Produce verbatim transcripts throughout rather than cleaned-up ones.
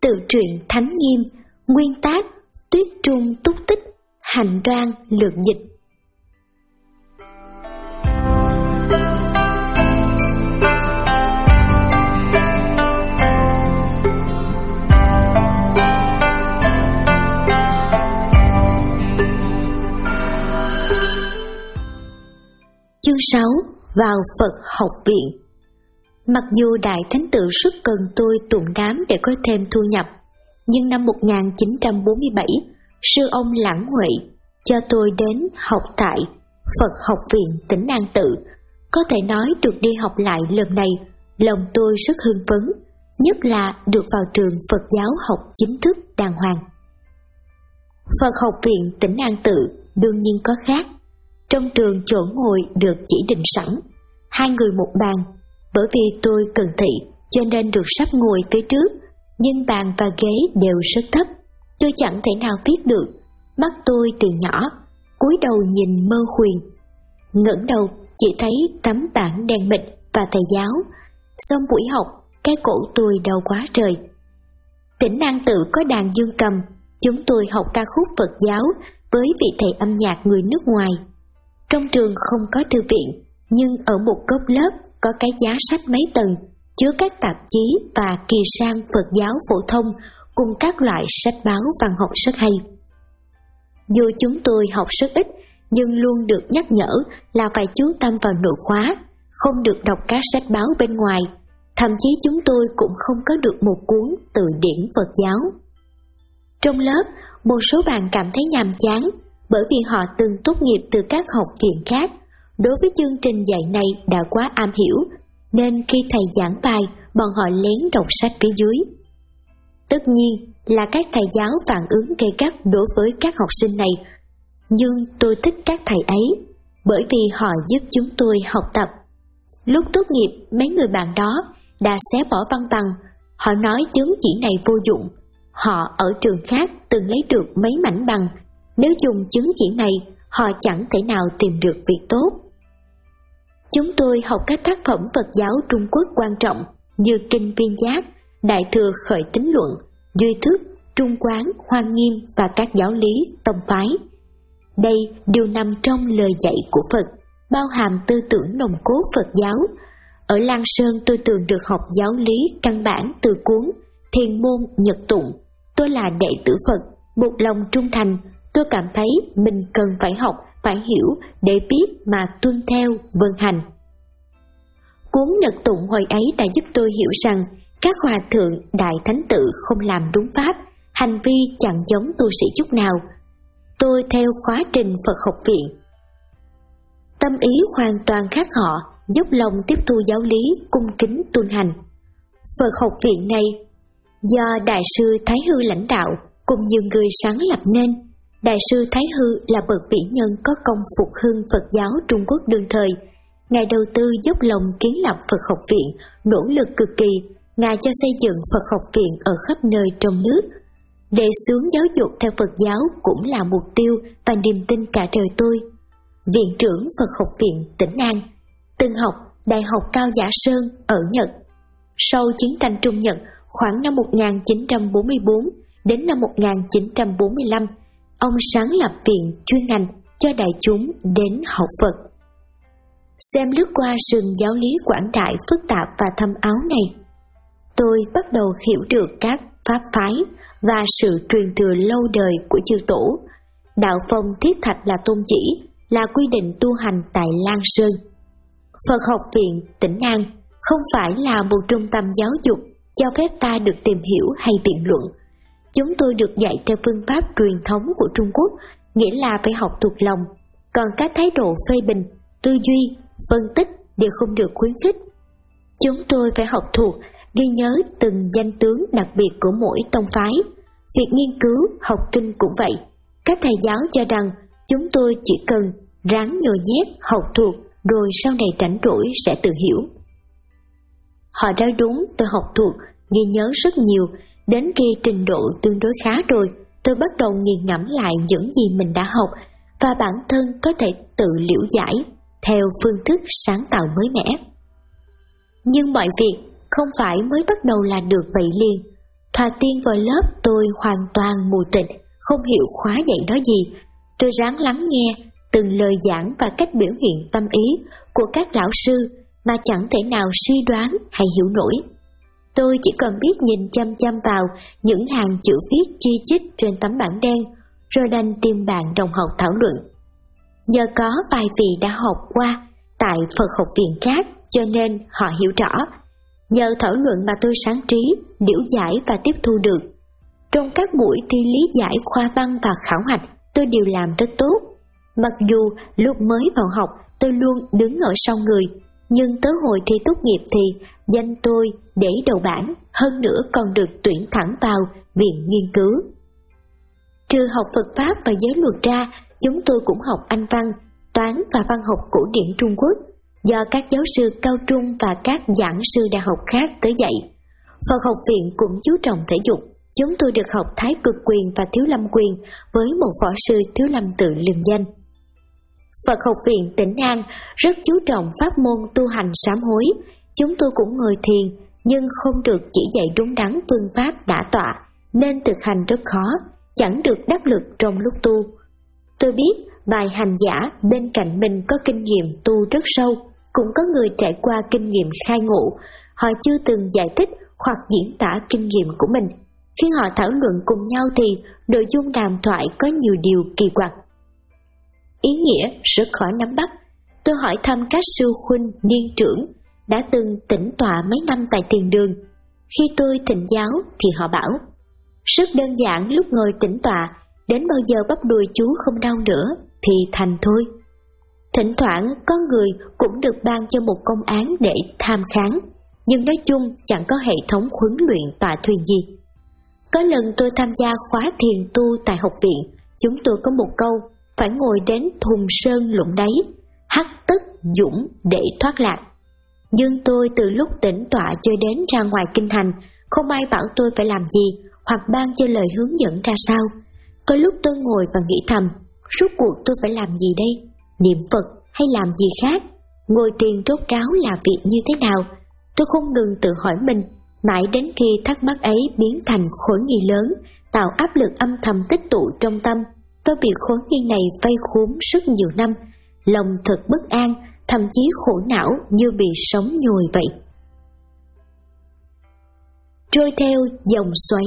Tự truyện Thánh Nghiêm, nguyên tác Tuyết Trung Túc Tích, hành đoan lược dịch. Chương sáu. Vào Phật học viện. Mặc dù Đại Thánh Tử rất cần tôi tụng đám để có thêm thu nhập, nhưng năm một nghìn chín trăm bốn mươi bảy, sư ông Lãng Huệ cho tôi đến học tại Phật học viện tỉnh An Tự. Có thể nói được đi học lại lần này, lòng tôi rất hưng phấn, nhất là được vào trường Phật giáo học chính thức đàng hoàng. Phật học viện tỉnh An Tự đương nhiên có khác. Trong trường chỗ ngồi được chỉ định sẵn, hai người một bàn. Bởi vì tôi cần thị cho nên được sắp ngồi phía trước, nhưng bàn và ghế đều rất thấp, tôi chẳng thể nào viết được. Mắt tôi từ nhỏ cúi đầu nhìn mơ huyền, ngẩng đầu chỉ thấy tấm bảng đen mịt và thầy giáo. Xong buổi học, cái cổ tôi đau quá trời. Tỉnh An Tự có đàn dương cầm, chúng tôi học ca khúc Phật giáo với vị thầy âm nhạc người nước ngoài. Trong trường không có thư viện, nhưng ở một góc lớp có cái giá sách mấy tầng chứa các tạp chí và kỳ sang Phật giáo phổ thông cùng các loại sách báo văn học rất hay. Dù chúng tôi học rất ít, nhưng luôn được nhắc nhở là phải chú tâm vào nội khóa, không được đọc các sách báo bên ngoài. Thậm chí chúng tôi cũng không có được một cuốn từ điển Phật giáo. Trong lớp, một số bạn cảm thấy nhàm chán bởi vì họ từng tốt nghiệp từ các học viện khác. Đối với chương trình dạy này đã quá am hiểu, nên khi thầy giảng bài, bọn họ lén đọc sách phía dưới. Tất nhiên là các thầy giáo phản ứng gay gắt đối với các học sinh này, nhưng tôi thích các thầy ấy, bởi vì họ giúp chúng tôi học tập. Lúc tốt nghiệp, mấy người bạn đó đã xé bỏ văn bằng, họ nói chứng chỉ này vô dụng. Họ ở trường khác từng lấy được mấy mảnh bằng, nếu dùng chứng chỉ này, họ chẳng thể nào tìm được việc tốt. Chúng tôi học các tác phẩm Phật giáo Trung Quốc quan trọng như Kinh Viên Giác, Đại Thừa Khởi Tín Luận, Duy Thức, Trung Quán, Hoa Nghiêm và các giáo lý tông phái. Đây đều nằm trong lời dạy của Phật, bao hàm tư tưởng nồng cốt Phật giáo. Ở Lan Sơn tôi thường được học giáo lý căn bản từ cuốn Thiền Môn Nhật Tụng. Tôi là đệ tử Phật, một lòng trung thành. Tôi cảm thấy mình cần phải học, phải hiểu để biết mà tuân theo, vâng hành. Cuốn Nhật Tụng hồi ấy đã giúp tôi hiểu rằng các hòa thượng Đại Thánh Tử không làm đúng pháp, hành vi chẳng giống tu sĩ chút nào. Tôi theo khóa trình Phật học viện. Tâm ý hoàn toàn khác họ, dốc lòng tiếp thu giáo lý, cung kính tuân hành. Phật học viện này do Đại sư Thái Hư lãnh đạo cùng nhiều người sáng lập nên. Đại sư Thái Hư là bậc vĩ nhân có công phục hưng Phật giáo Trung Quốc đương thời. Ngài đầu tư dốc lòng kiến lập Phật học viện, nỗ lực cực kỳ. Ngài cho xây dựng Phật học viện ở khắp nơi trong nước. Đề xướng giáo dục theo Phật giáo cũng là mục tiêu và niềm tin cả đời tôi. Viện trưởng Phật học viện tỉnh An, từng học Đại học Cao Giả Sơn ở Nhật. Sau chiến tranh Trung Nhật khoảng năm một nghìn chín trăm bốn mươi tư đến năm một nghìn chín trăm bốn mươi lăm, ông sáng lập viện chuyên ngành cho đại chúng đến học Phật. Xem lướt qua rừng giáo lý quảng đại phức tạp và thâm áo này, tôi bắt đầu hiểu được các pháp phái và sự truyền thừa lâu đời của chư tổ. Đạo phong thiết thạch là tôn chỉ, là quy định tu hành tại Lan Sơn. Phật học viện tỉnh An không phải là một trung tâm giáo dục cho phép ta được tìm hiểu hay biện luận. Chúng tôi được dạy theo phương pháp truyền thống của Trung Quốc, nghĩa là phải học thuộc lòng, còn các thái độ phê bình, tư duy, phân tích đều không được khuyến khích. Chúng tôi phải học thuộc, ghi nhớ từng danh tướng đặc biệt của mỗi tông phái. Việc nghiên cứu, học kinh cũng vậy. Các thầy giáo cho rằng chúng tôi chỉ cần ráng nhồi nhét, học thuộc, rồi sau này rảnh rỗi sẽ tự hiểu. Họ nói đúng, tôi học thuộc, ghi nhớ rất nhiều. Đến khi trình độ tương đối khá rồi, tôi bắt đầu nghiền ngẫm lại những gì mình đã học và bản thân có thể tự liễu giải theo phương thức sáng tạo mới mẻ. Nhưng mọi việc không phải mới bắt đầu là được vậy liền. Thà tiên vào lớp tôi hoàn toàn mù tịt, không hiểu khóa dạy nói gì. Tôi ráng lắng nghe từng lời giảng và cách biểu hiện tâm ý của các lão sư mà chẳng thể nào suy đoán hay hiểu nổi. Tôi chỉ cần biết nhìn chăm chăm vào những hàng chữ viết chi chít trên tấm bảng đen, rồi đành tìm bạn đồng học thảo luận. Nhờ có vài vị đã học qua tại Phật học viện khác cho nên họ hiểu rõ. Nhờ thảo luận mà tôi sáng trí, điểu giải và tiếp thu được. Trong các buổi thi lý giải khoa văn và khảo hạch, tôi đều làm rất tốt. Mặc dù lúc mới vào học tôi luôn đứng ở sau người, nhưng tới hồi thi tốt nghiệp thì danh tôi để đầu bảng, hơn nữa còn được tuyển thẳng vào viện nghiên cứu. Trừ học Phật Pháp và giới luật ra, chúng tôi cũng học Anh văn, toán và văn học cổ điển Trung Quốc, do các giáo sư cao trung và các giảng sư đại học khác tới dạy. Phật học viện cũng chú trọng thể dục, chúng tôi được học Thái Cực quyền và Thiếu Lâm quyền với một võ sư Thiếu Lâm tự lừng danh. Phật học viện tỉnh An rất chú trọng pháp môn tu hành sám hối, chúng tôi cũng ngồi thiền nhưng không được chỉ dạy đúng đắn phương pháp đả tọa, nên thực hành rất khó, chẳng được đắc lực trong lúc tu. Tôi biết vài hành giả bên cạnh mình có kinh nghiệm tu rất sâu, cũng có người trải qua kinh nghiệm khai ngộ, họ chưa từng giải thích hoặc diễn tả kinh nghiệm của mình. Khi họ thảo luận cùng nhau thì nội dung đàm thoại có nhiều điều kỳ quặc, ý nghĩa rất khó nắm bắt. Tôi hỏi thăm các sư huynh niên trưởng đã từng tĩnh tọa mấy năm tại thiền đường. Khi tôi thỉnh giáo thì họ bảo, rất đơn giản, lúc ngồi tĩnh tọa, đến bao giờ bắp đùi chú không đau nữa thì thành thôi. Thỉnh thoảng có người cũng được ban cho một công án để tham kháng, nhưng nói chung chẳng có hệ thống huấn luyện tọa thuyền gì. Có lần tôi tham gia khóa thiền tu tại học viện, chúng tôi có một câu, phải ngồi đến thùng sơn lũng đáy, hắc tất dũng để thoát lạc. Nhưng tôi từ lúc tĩnh tọa cho đến ra ngoài kinh hành, không ai bảo tôi phải làm gì hoặc ban cho lời hướng dẫn ra sao. Có lúc tôi ngồi và nghĩ thầm, rốt cuộc tôi phải làm gì đây? Niệm Phật hay làm gì khác? Ngồi thiền rốt ráo là việc như thế nào? Tôi không ngừng tự hỏi mình, mãi đến khi thắc mắc ấy biến thành khối nghi lớn, tạo áp lực âm thầm tích tụ trong tâm. Tôi bị khối nghi này vây khốn rất nhiều năm, lòng thật bất an, thậm chí khổ não như bị sóng nhồi vậy. Trôi theo dòng xoáy.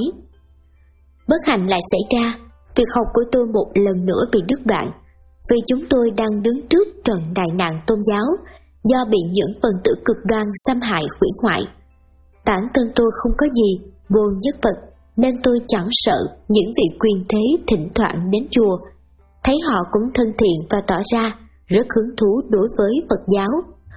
Bất hạnh lại xảy ra, việc học của tôi một lần nữa bị đứt đoạn, vì chúng tôi đang đứng trước trận đại nạn tôn giáo do bị những phần tử cực đoan xâm hại hủy hoại. Bản thân tôi không có gì vô nhất vật, nên tôi chẳng sợ những vị quyền thế thỉnh thoảng đến chùa. Thấy họ cũng thân thiện và tỏ ra rất hứng thú đối với Phật giáo.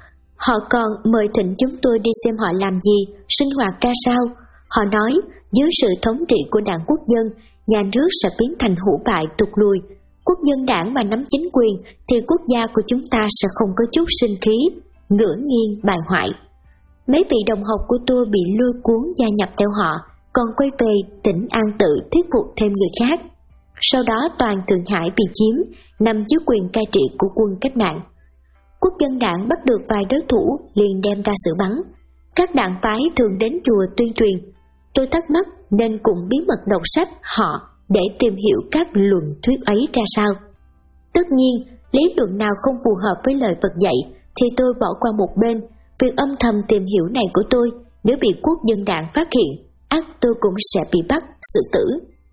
Họ còn mời thỉnh chúng tôi đi xem họ làm gì, sinh hoạt ra sao. Họ nói dưới sự thống trị của đảng quốc dân, nhà nước sẽ biến thành hủ bại tụt lùi. Quốc dân đảng mà nắm chính quyền thì quốc gia của chúng ta sẽ không có chút sinh khí, ngửa nghiêng bại hoại. Mấy vị đồng học của tôi bị lôi cuốn gia nhập theo họ, còn quay về tỉnh An Tự thuyết phục thêm người khác. Sau đó toàn Thượng Hải bị chiếm, nằm dưới quyền cai trị của quân cách mạng. Quốc dân đảng bắt được vài đối thủ liền đem ra xử bắn. Các đảng phái thường đến chùa tuyên truyền. Tôi thắc mắc nên cũng bí mật đọc sách họ để tìm hiểu các luận thuyết ấy ra sao. Tất nhiên, lý luận nào không phù hợp với lời Phật dạy thì tôi bỏ qua một bên. Việc âm thầm tìm hiểu này của tôi, nếu bị quốc dân đảng phát hiện, ắt tôi cũng sẽ bị bắt, xử tử.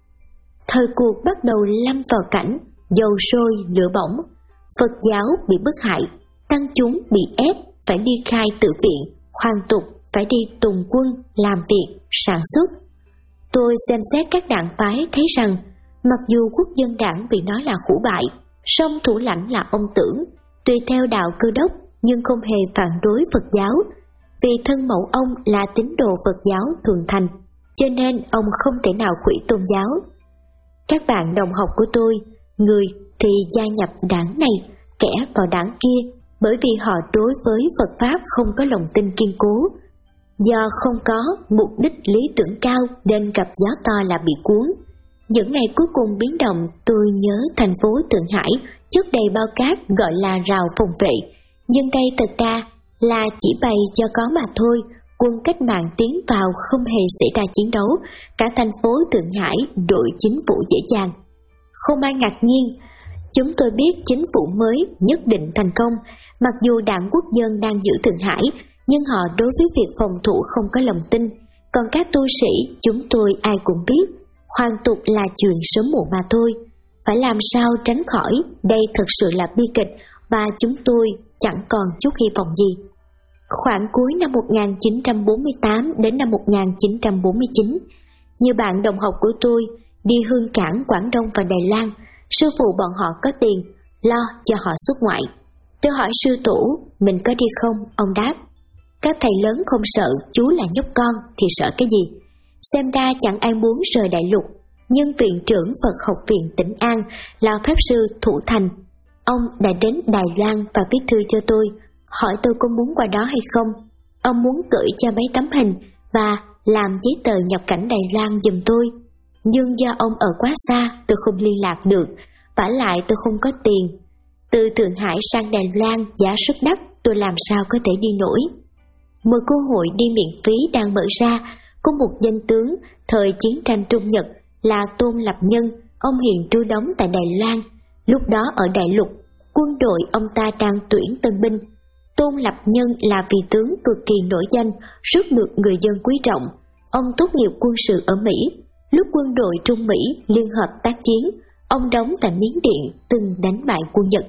Thời cuộc bắt đầu lâm vào cảnh dầu sôi lửa bỏng. Phật giáo bị bức hại, tăng chúng bị ép phải đi khai tự viện, hoàn tục phải đi tùng quân làm việc, sản xuất. Tôi xem xét các đảng phái thấy rằng, mặc dù quốc dân đảng bị nói là hủ bại, song thủ lãnh là ông Tưởng, tùy theo đạo Cơ Đốc nhưng không hề phản đối Phật giáo, vì thân mẫu ông là tín đồ Phật giáo thuần thành, cho nên ông không thể nào hủy tôn giáo. Các bạn đồng học của tôi, người thì gia nhập đảng này, kẻ vào đảng kia, bởi vì họ đối với Phật Pháp không có lòng tin kiên cố. Do không có mục đích lý tưởng cao nên gặp gió to là bị cuốn. Những ngày cuối cùng biến động, tôi nhớ thành phố Thượng Hải chất đầy bao cát gọi là rào phòng vệ, nhưng đây thật ra là chỉ bày cho có mà thôi, quân cách mạng tiến vào không hề xảy ra chiến đấu, cả thành phố Thượng Hải đội chính phủ dễ dàng. Không ai ngạc nhiên, chúng tôi biết chính phủ mới nhất định thành công, mặc dù đảng quốc dân đang giữ Thượng Hải, nhưng họ đối với việc phòng thủ không có lòng tin, còn các tu sĩ chúng tôi ai cũng biết, hoàn tục là chuyện sớm muộn mà thôi. Phải làm sao tránh khỏi, đây thật sự là bi kịch và chúng tôi chẳng còn chút hy vọng gì. Khoảng cuối năm một nghìn chín trăm bốn mươi tám đến năm một nghìn chín trăm bốn mươi chín, nhiều bạn đồng học của tôi đi Hương Cảng, Quảng Đông và Đài Loan. Sư phụ bọn họ có tiền, lo cho họ xuất ngoại. Tôi hỏi sư tổ, mình có đi không? Ông đáp, các thầy lớn không sợ, chú là nhóc con thì sợ cái gì? Xem ra chẳng ai muốn rời đại lục, nhưng viện trưởng Phật học viện Tĩnh An là Pháp sư Thủ Thành. Ông đã đến Đài Loan và viết thư cho tôi, hỏi tôi có muốn qua đó hay không. Ông muốn gửi cho mấy tấm hình và làm giấy tờ nhập cảnh Đài Loan giùm tôi. Nhưng do ông ở quá xa, tôi không liên lạc được, vả lại tôi không có tiền. Từ Thượng Hải sang Đài Loan giá rất đắt, tôi làm sao có thể đi nổi. Một cơ hội đi miễn phí đang mở ra, có một danh tướng thời chiến tranh Trung Nhật là Tôn Lập Nhân, ông hiện trú đóng tại Đài Loan. Lúc đó ở Đại Lục, quân đội ông ta đang tuyển tân binh. Tôn Lập Nhân là vị tướng cực kỳ nổi danh, rất được người dân quý trọng. Ông tốt nghiệp quân sự ở Mỹ. Lúc quân đội Trung Mỹ liên hợp tác chiến, ông đóng tại Miến Điện từng đánh bại quân Nhật.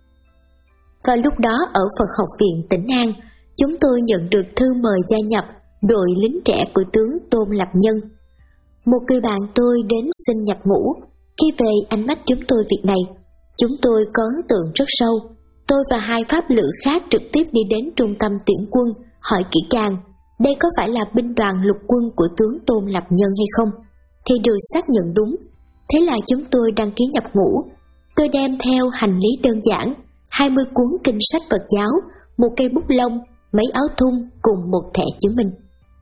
Vào lúc đó ở Phật học viện Tĩnh An, chúng tôi nhận được thư mời gia nhập đội lính trẻ của tướng Tôn Lập Nhân. Một người bạn tôi đến xin nhập ngũ. Khi về ánh mắt chúng tôi việc này, chúng tôi có ấn tượng rất sâu. Tôi và hai pháp lữ khác trực tiếp đi đến trung tâm tuyển quân, hỏi kỹ càng, đây có phải là binh đoàn lục quân của tướng Tôn Lập Nhân hay không? Thì được xác nhận đúng. Thế là chúng tôi đăng ký nhập ngũ. Tôi đem theo hành lý đơn giản, hai mươi cuốn kinh sách Phật giáo, một cây bút lông, mấy áo thun cùng một thẻ chứng minh.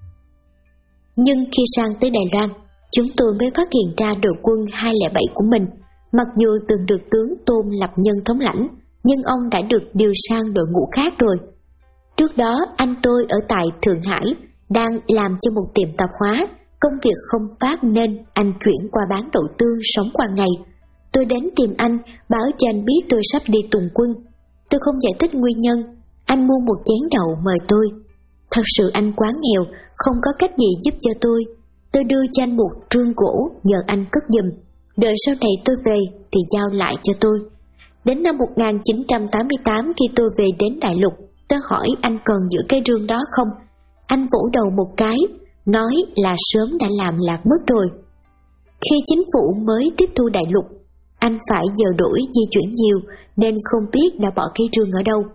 Nhưng khi sang tới Đài Loan, chúng tôi mới phát hiện ra đội quân hai không bảy của mình, mặc dù từng được tướng Tôn Lập Nhân thống lãnh, nhưng ông đã được điều sang đội ngũ khác rồi. Trước đó anh tôi ở tại Thượng Hải đang làm cho một tiệm tạp hóa, công việc không phát nên anh chuyển qua bán đậu tương sống qua ngày. Tôi đến tìm anh, báo cho anh biết tôi sắp đi tùng quân. Tôi không giải thích nguyên nhân, anh mua một chén đậu mời tôi. Thật sự anh quá nghèo, không có cách gì giúp cho tôi. Tôi đưa cho anh một trương gỗ nhờ anh cất giùm, đợi sau này tôi về thì giao lại cho tôi. Đến năm một nghìn chín trăm tám mươi tám khi tôi về đến Đại Lục, tôi hỏi anh còn giữ cái rương đó không? Anh vỗ đầu một cái, nói là sớm đã làm lạc mất rồi. Khi chính phủ mới tiếp thu Đại Lục, anh phải giờ đổi di chuyển nhiều nên không biết đã bỏ cái rương ở đâu.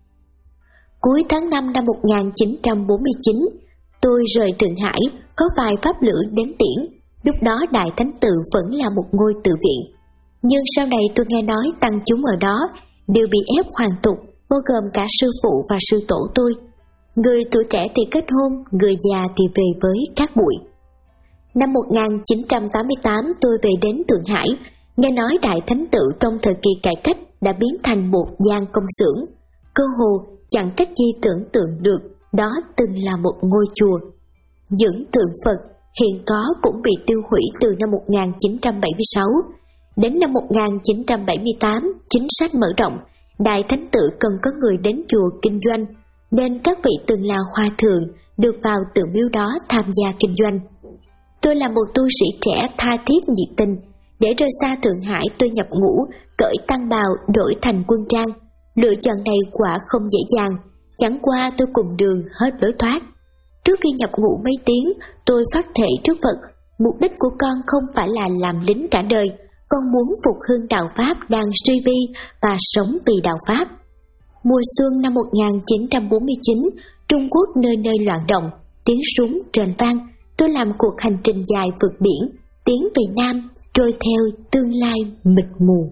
Cuối tháng năm năm một nghìn chín trăm bốn mươi chín, tôi rời Thượng Hải, có vài pháp lữ đến tiễn. Lúc đó Đại Thánh Tự vẫn là một ngôi tự viện. Nhưng sau này tôi nghe nói tăng chúng ở đó đều bị ép hoàn tục, bao gồm cả sư phụ và sư tổ tôi. Người tuổi trẻ thì kết hôn, người già thì về với các bụi. Năm một nghìn chín trăm tám mươi tám tôi về đến Thượng Hải, nghe nói Đại Thánh Tự trong thời kỳ cải cách đã biến thành một gian công xưởng. Cơ hồ chẳng cách gì tưởng tượng được, đó từng là một ngôi chùa. Những tượng Phật hiện có cũng bị tiêu hủy từ năm một nghìn chín trăm bảy mươi sáu. Đến năm một nghìn chín trăm bảy mươi tám, chính sách mở rộng, Đại Thánh Tự cần có người đến chùa kinh doanh, nên các vị từng là hòa thượng được vào tượng miếu đó tham gia kinh doanh. Tôi là một tu sĩ trẻ tha thiết nhiệt tình, để rời xa Thượng Hải tôi nhập ngũ, cởi tăng bào đổi thành quân trang. Lựa chọn này quả không dễ dàng, chẳng qua tôi cùng đường hết lối thoát. Trước khi nhập ngũ mấy tiếng, tôi phát thệ trước Phật, mục đích của con không phải là làm lính cả đời, con muốn phục hưng đạo Pháp đang suy vi và sống vì đạo Pháp. Mùa xuân năm một nghìn chín trăm bốn mươi chín, Trung Quốc nơi nơi loạn động, tiếng súng rền vang. Tôi làm cuộc hành trình dài vượt biển, tiến về Nam, trôi theo tương lai mịt mù.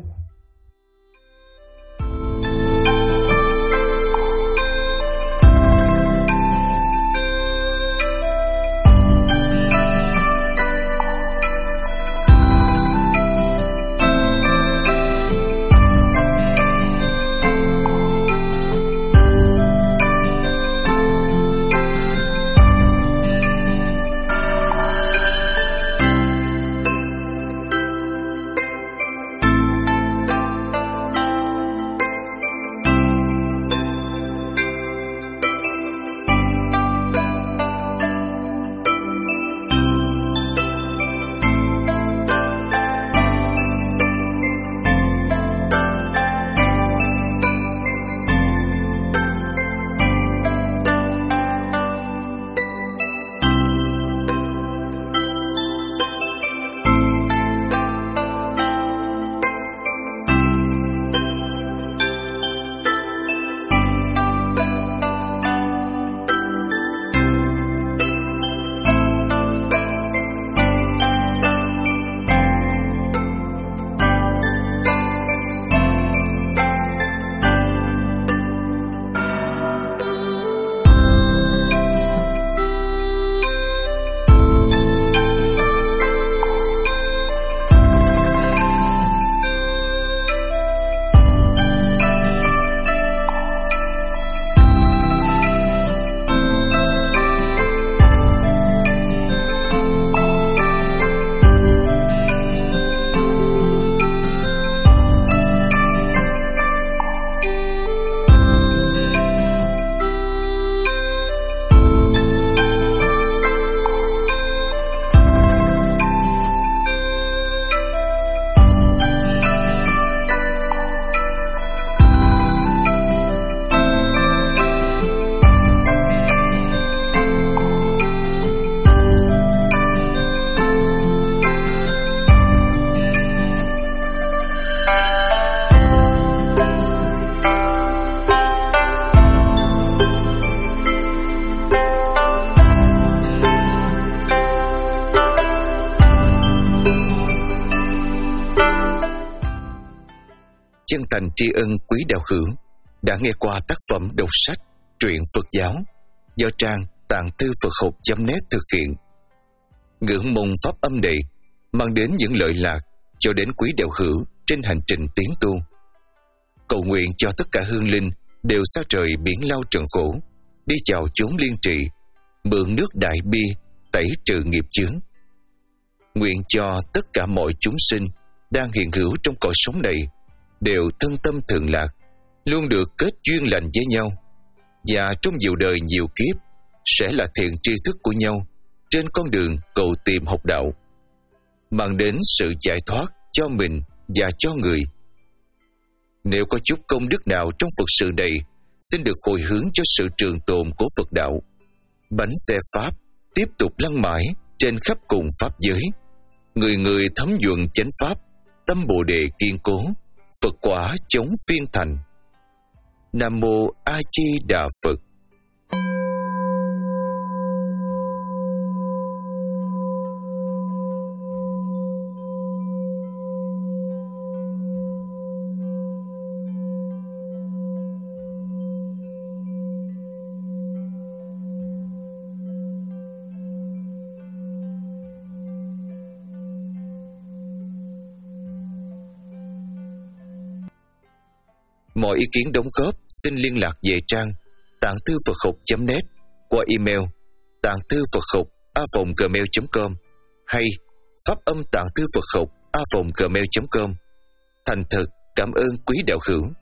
chân thành tri ân quý đạo hữu đã nghe qua tác phẩm đọc sách truyện Phật giáo do trang tạng thư Phật học chấm net thực hiện. Ngưỡng mong pháp âm này mang đến những lợi lạc cho đến quý đạo hữu trên hành trình tiến tu. Cầu nguyện cho tất cả hương linh đều xa trời biển lao trần khổ, đi chào chốn liên trì, mượn nước đại bi tẩy trừ nghiệp chướng. Nguyện cho tất cả mọi chúng sinh đang hiện hữu trong cõi sống này đều thân tâm thường lạc, luôn được kết duyên lành với nhau, và trong nhiều đời nhiều kiếp sẽ là thiện tri thức của nhau trên con đường cầu tìm học đạo, mang đến sự giải thoát cho mình và cho người. Nếu có chút công đức nào trong Phật sự này, xin được hồi hướng cho sự trường tồn của Phật đạo. Bánh xe Pháp tiếp tục lăn mãi trên khắp cùng Pháp giới. Người người thấm nhuận chánh Pháp, tâm Bồ Đề kiên cố, Phật quả chống phiên thành. Nam Mô A Di Đà Phật. Mọi ý kiến đóng góp xin liên lạc về trang tạng thư Phật học chấm net qua email tạng thư Phật học a vòng gmail chấm com hay pháp âm tạng thư Phật học a vòng gmail chấm com. Thành thật cảm ơn quý đạo hữu.